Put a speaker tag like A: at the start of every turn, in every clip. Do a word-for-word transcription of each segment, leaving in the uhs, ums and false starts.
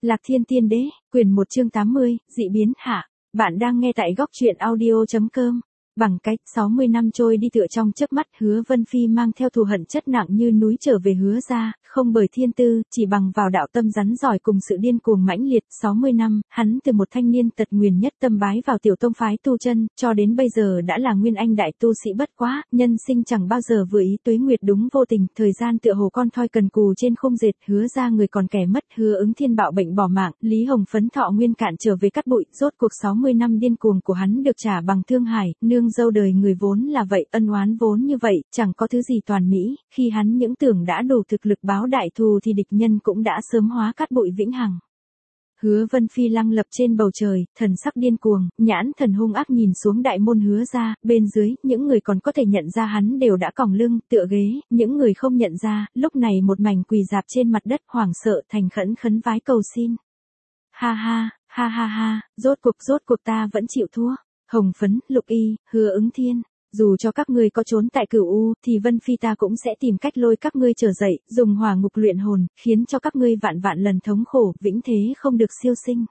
A: Lạc Thiên Tiên Đế, quyển một chương tám mươi, dị biến hạ. Bạn đang nghe tại góc truyện audio chấm com. Bằng cách sáu mươi năm trôi đi tựa trong chớp mắt, Hứa Vân Phi mang theo thù hận chất nặng như núi trở về Hứa gia, không bởi thiên tư, chỉ bằng vào đạo tâm rắn giỏi cùng sự điên cuồng mãnh liệt. sáu mươi năm, hắn từ một thanh niên tật nguyền nhất tâm bái vào tiểu tông phái tu chân, cho đến bây giờ đã là nguyên anh đại tu sĩ. Bất quá, nhân sinh chẳng bao giờ vừa ý, tuế nguyệt đúng vô tình, thời gian tựa hồ con thoi cần cù trên khung dệt. Hứa gia người còn kẻ mất, Hứa Ứng Thiên bạo bệnh bỏ mạng, Lý Hồng Phấn thọ nguyên cạn trở về cắt bụi. Rốt cuộc sáu mươi năm điên cuồng của hắn được trả bằng thương hải, nương dâu đời người vốn là vậy, ân oán vốn như vậy, chẳng có thứ gì toàn mỹ. Khi hắn những tưởng đã đủ thực lực báo đại thù thì địch nhân cũng đã sớm hóa cát bụi vĩnh hằng. Hứa Vân Phi lăng lập trên bầu trời, thần sắc điên cuồng, nhãn thần hung ác nhìn xuống đại môn Hứa gia. Bên dưới, những người còn có thể nhận ra hắn đều đã còng lưng, tựa ghế. Những người không nhận ra, lúc này một mảnh quỳ dạp trên mặt đất, hoảng sợ, thành khẩn khấn vái cầu xin. Ha ha, ha ha ha, rốt cuộc rốt cuộc ta vẫn chịu thua. Hồng Phấn, Lục Y, Hứa Ứng Thiên, dù cho các ngươi có trốn tại Cửu U, thì Vân Phi ta cũng sẽ tìm cách lôi các ngươi trở dậy, dùng hỏa ngục luyện hồn, khiến cho các ngươi vạn vạn lần thống khổ, vĩnh thế không được siêu sinh.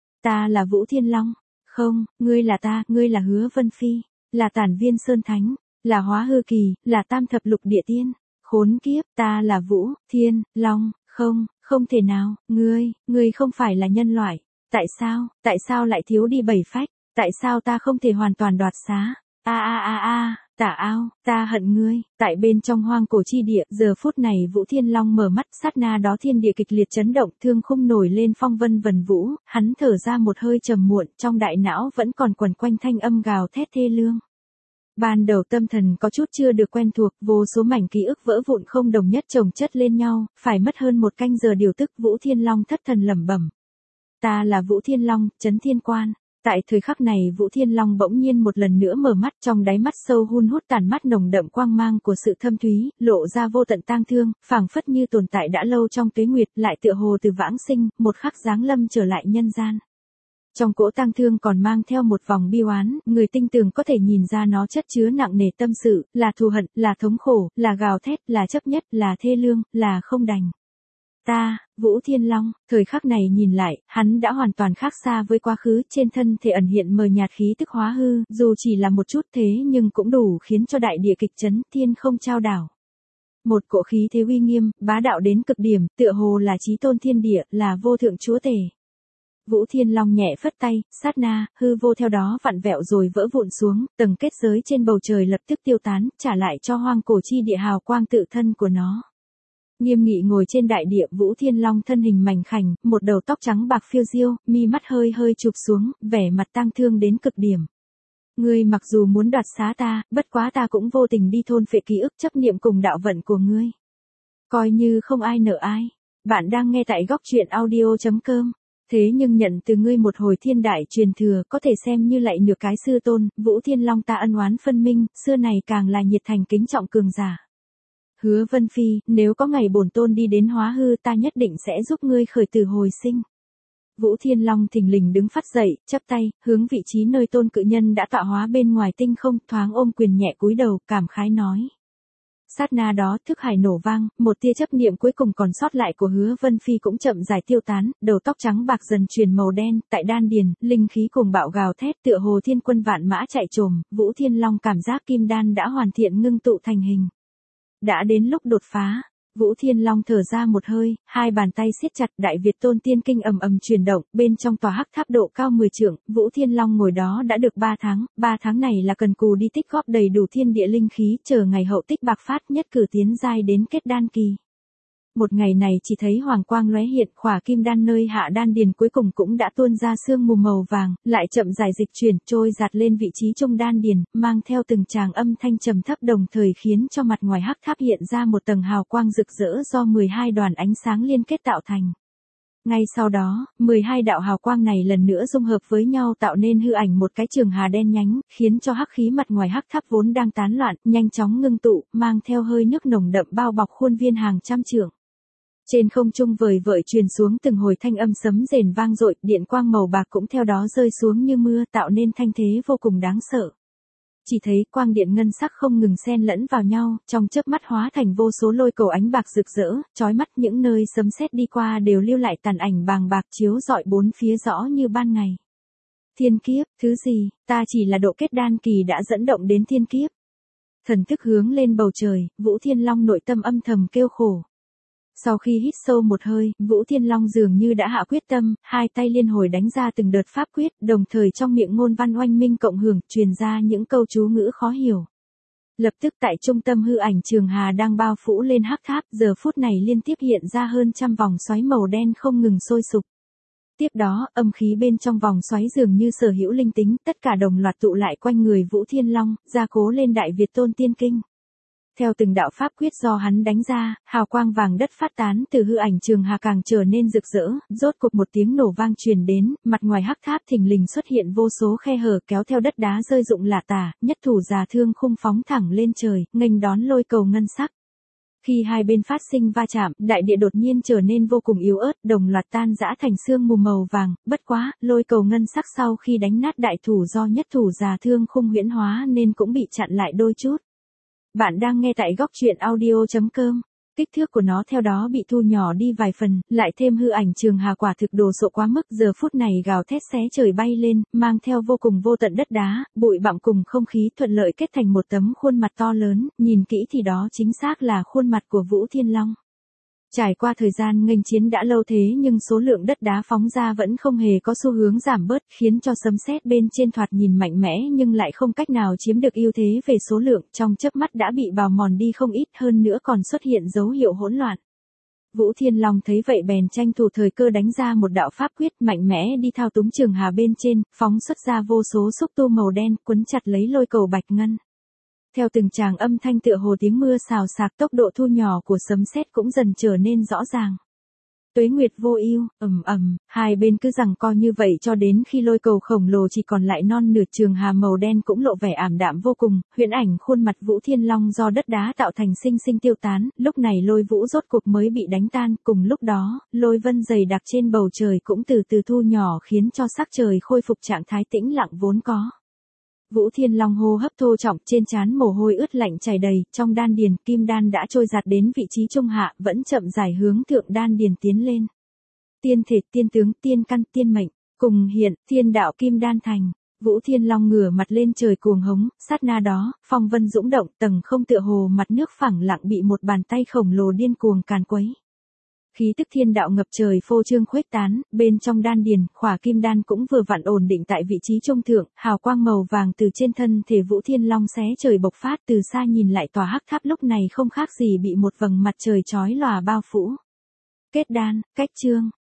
A: Ta là Vũ Thiên Long, không, ngươi là ta, ngươi là Hứa Vân Phi, là Tản Viên Sơn Thánh, là Hóa Hư Kỳ, là Tam Thập Lục Địa Tiên. Khốn kiếp, ta là Vũ Thiên Long, không, không thể nào, ngươi, ngươi không phải là nhân loại. Tại sao, tại sao lại thiếu đi bảy phách? Tại sao ta không thể hoàn toàn đoạt xá? A a a a, tả ao, ta hận ngươi. Tại bên trong hoang cổ chi địa, giờ phút này Vũ Thiên Long mở mắt, sát na đó thiên địa kịch liệt chấn động, thương khung nổi lên phong vân vần vũ, hắn thở ra một hơi trầm muộn, trong đại não vẫn còn quẩn quanh thanh âm gào thét thê lương. Ban đầu tâm thần có chút chưa được quen thuộc, vô số mảnh ký ức vỡ vụn không đồng nhất chồng chất lên nhau, phải mất hơn một canh giờ điều tức. Vũ Thiên Long thất thần lẩm bẩm. Ta là Vũ Thiên Long, Chấn Thiên Quan. Tại thời khắc này Vũ Thiên Long bỗng nhiên một lần nữa mở mắt, trong đáy mắt sâu hun hút tàn mắt nồng đậm quang mang của sự thâm thúy, lộ ra vô tận tang thương, phảng phất như tồn tại đã lâu trong tuế nguyệt, lại tựa hồ từ vãng sinh, một khắc giáng lâm trở lại nhân gian. Trong cỗ tang thương còn mang theo một vòng bi oán, người tinh tường có thể nhìn ra nó chất chứa nặng nề tâm sự, là thù hận, là thống khổ, là gào thét, là chấp nhất, là thê lương, là không đành. Ta, Vũ Thiên Long, thời khắc này nhìn lại, hắn đã hoàn toàn khác xa với quá khứ, trên thân thể ẩn hiện mờ nhạt khí tức hóa hư, dù chỉ là một chút thế nhưng cũng đủ khiến cho đại địa kịch chấn, thiên không trao đảo. Một cỗ khí thế uy nghiêm, bá đạo đến cực điểm, tựa hồ là chí tôn thiên địa, là vô thượng chúa tể. Vũ Thiên Long nhẹ phất tay, sát na, hư vô theo đó vặn vẹo rồi vỡ vụn xuống, tầng kết giới trên bầu trời lập tức tiêu tán, trả lại cho hoang cổ chi địa hào quang tự thân của nó. Nghiêm nghị ngồi trên đại địa, Vũ Thiên Long thân hình mảnh khảnh, một đầu tóc trắng bạc phiêu diêu, mi mắt hơi hơi chụp xuống, vẻ mặt tang thương đến cực điểm. Ngươi mặc dù muốn đoạt xá ta, bất quá ta cũng vô tình đi thôn phệ ký ức chấp niệm cùng đạo vận của ngươi. Coi như không ai nợ ai. Bạn đang nghe tại góc truyện audio chấm com. Thế nhưng nhận từ ngươi một hồi thiên đại truyền thừa, có thể xem như lạy nửa cái sư tôn. Vũ Thiên Long ta ân oán phân minh, xưa này càng là nhiệt thành kính trọng cường giả. Hứa Vân Phi, nếu có ngày bổn tôn đi đến hóa hư, ta nhất định sẽ giúp ngươi khởi tử hồi sinh. Vũ Thiên Long thình lình đứng phát dậy, chắp tay, hướng vị trí nơi tôn cự nhân đã tạo hóa bên ngoài tinh không, thoáng ôm quyền nhẹ cúi đầu, cảm khái nói. Sát na đó, thức hải nổ vang, một tia chấp niệm cuối cùng còn sót lại của Hứa Vân Phi cũng chậm rãi tiêu tán, đầu tóc trắng bạc dần chuyển màu đen, tại đan điền, linh khí cuồng bạo gào thét, tựa hồ thiên quân vạn mã chạy trồm. Vũ Thiên Long cảm giác kim đan đã hoàn thiện ngưng tụ thành hình. Đã đến lúc đột phá. Vũ Thiên Long thở ra một hơi, hai bàn tay siết chặt, Đại Việt Tôn Tiên Kinh ầm ầm chuyển động, bên trong tòa hắc tháp độ cao mười trượng, Vũ Thiên Long ngồi đó đã được ba tháng, ba tháng này là cần cù đi tích góp đầy đủ thiên địa linh khí, chờ ngày hậu tích bạc phát, nhất cử tiến giai đến kết đan kỳ. Một ngày này chỉ thấy hoàng quang lóe hiện, khỏa kim đan nơi hạ đan điền cuối cùng cũng đã tuôn ra sương mù màu vàng, lại chậm rãi dịch chuyển, trôi giạt lên vị trí trung đan điền, mang theo từng tràng âm thanh trầm thấp, đồng thời khiến cho mặt ngoài hắc tháp hiện ra một tầng hào quang rực rỡ do mười hai đoàn ánh sáng liên kết tạo thành. Ngay sau đó, mười hai đạo hào quang này lần nữa dung hợp với nhau tạo nên hư ảnh một cái trường hà đen nhánh, khiến cho hắc khí mặt ngoài hắc tháp vốn đang tán loạn, nhanh chóng ngưng tụ, mang theo hơi nước nồng đậm bao bọc khuôn viên hàng trăm trượng. Trên không trung vời vợi truyền xuống từng hồi thanh âm sấm rền vang dội, điện quang màu bạc cũng theo đó rơi xuống như mưa, tạo nên thanh thế vô cùng đáng sợ. chỉ thấy quang điện ngân sắc không ngừng xen lẫn vào nhau, trong chớp mắt hóa thành vô số lôi cầu ánh bạc rực rỡ, chói mắt, những nơi sấm sét đi qua đều lưu lại tàn ảnh bàng bạc chiếu rọi bốn phía rõ như ban ngày. Thiên kiếp, thứ gì, ta chỉ là độ kết đan kỳ đã dẫn động đến thiên kiếp. Thần thức hướng lên bầu trời, Vũ Thiên Long nội tâm âm thầm kêu khổ. Sau khi hít sâu một hơi, Vũ Thiên Long dường như đã hạ quyết tâm, hai tay liên hồi đánh ra từng đợt pháp quyết, đồng thời trong miệng ngôn văn oanh minh cộng hưởng, truyền ra những câu chú ngữ khó hiểu. Lập tức tại trung tâm hư ảnh Trường Hà đang bao phủ lên hắc tháp, giờ phút này liên tiếp hiện ra hơn trăm vòng xoáy màu đen không ngừng sôi sục. Tiếp đó, âm khí bên trong vòng xoáy dường như sở hữu linh tính, tất cả đồng loạt tụ lại quanh người Vũ Thiên Long, gia cố lên Đại Việt Tôn Tiên Kinh. Theo từng đạo pháp quyết do hắn đánh ra, hào quang vàng đất phát tán từ hư ảnh Trường Hà càng trở nên rực rỡ, rốt cục một tiếng nổ vang truyền đến, mặt ngoài hắc tháp thình lình xuất hiện vô số khe hở kéo theo đất đá rơi rụng lả tả, nhất thủ già thương khung phóng thẳng lên trời, nghênh đón lôi cầu ngân sắc. Khi hai bên phát sinh va chạm, đại địa đột nhiên trở nên vô cùng yếu ớt, đồng loạt tan rã thành sương mù màu vàng, bất quá, lôi cầu ngân sắc sau khi đánh nát đại thủ do nhất thủ già thương khung huyễn hóa nên cũng bị chặn lại đôi chút. Bạn đang nghe tại góc truyện audio chấm com. Kích thước của nó theo đó bị thu nhỏ đi vài phần, lại thêm hư ảnh Trường Hà quả thực đồ sộ quá mức, giờ phút này gào thét xé trời bay lên, mang theo vô cùng vô tận đất đá, bụi bặm cùng không khí thuận lợi kết thành một tấm khuôn mặt to lớn, nhìn kỹ thì đó chính xác là khuôn mặt của Vũ Thiên Long. Trải qua thời gian nghênh chiến đã lâu thế nhưng số lượng đất đá phóng ra vẫn không hề có xu hướng giảm bớt, khiến cho sấm sét bên trên thoạt nhìn mạnh mẽ nhưng lại không cách nào chiếm được ưu thế về số lượng, trong chớp mắt đã bị bào mòn đi không ít, hơn nữa còn xuất hiện dấu hiệu hỗn loạn. Vũ Thiên Long thấy vậy bèn tranh thủ thời cơ đánh ra một đạo pháp quyết mạnh mẽ đi thao túng Trường Hà bên trên, phóng xuất ra vô số xúc tu màu đen, quấn chặt lấy lôi cầu bạch ngân. Theo từng tràng âm thanh tựa hồ tiếng mưa xào xạc, tốc độ thu nhỏ của sấm sét cũng dần trở nên rõ ràng. Tuế nguyệt vô ưu, ầm ầm, hai bên cứ giằng co như vậy cho đến khi lôi cầu khổng lồ chỉ còn lại non nửa, Trường Hà màu đen cũng lộ vẻ ảm đạm vô cùng, huyễn ảnh khuôn mặt Vũ Thiên Long do đất đá tạo thành sinh sinh tiêu tán, lúc này lôi vũ rốt cục mới bị đánh tan, cùng lúc đó, lôi vân dày đặc trên bầu trời cũng từ từ thu nhỏ khiến cho sắc trời khôi phục trạng thái tĩnh lặng vốn có. Vũ Thiên Long hô hấp thô trọng, trên trán mồ hôi ướt lạnh chảy đầy, trong đan điền kim đan đã trôi giạt đến vị trí trung hạ, vẫn chậm rãi hướng thượng đan điền tiến lên. Tiên thể, tiên tướng, tiên căn, tiên mệnh, cùng hiện, thiên đạo kim đan thành. Vũ Thiên Long ngửa mặt lên trời cuồng hống, sát na đó, phong vân dũng động, tầng không tựa hồ mặt nước phẳng lặng bị một bàn tay khổng lồ điên cuồng càn quấy. Khí tức thiên đạo ngập trời phô trương khuếch tán, bên trong đan điền, khỏa kim đan cũng vừa vặn ổn định tại vị trí trung thượng, hào quang màu vàng từ trên thân thể Vũ Thiên Long xé trời bộc phát, từ xa nhìn lại tòa hắc tháp lúc này không khác gì bị một vầng mặt trời chói lòa bao phủ. Kết đan, cách chương,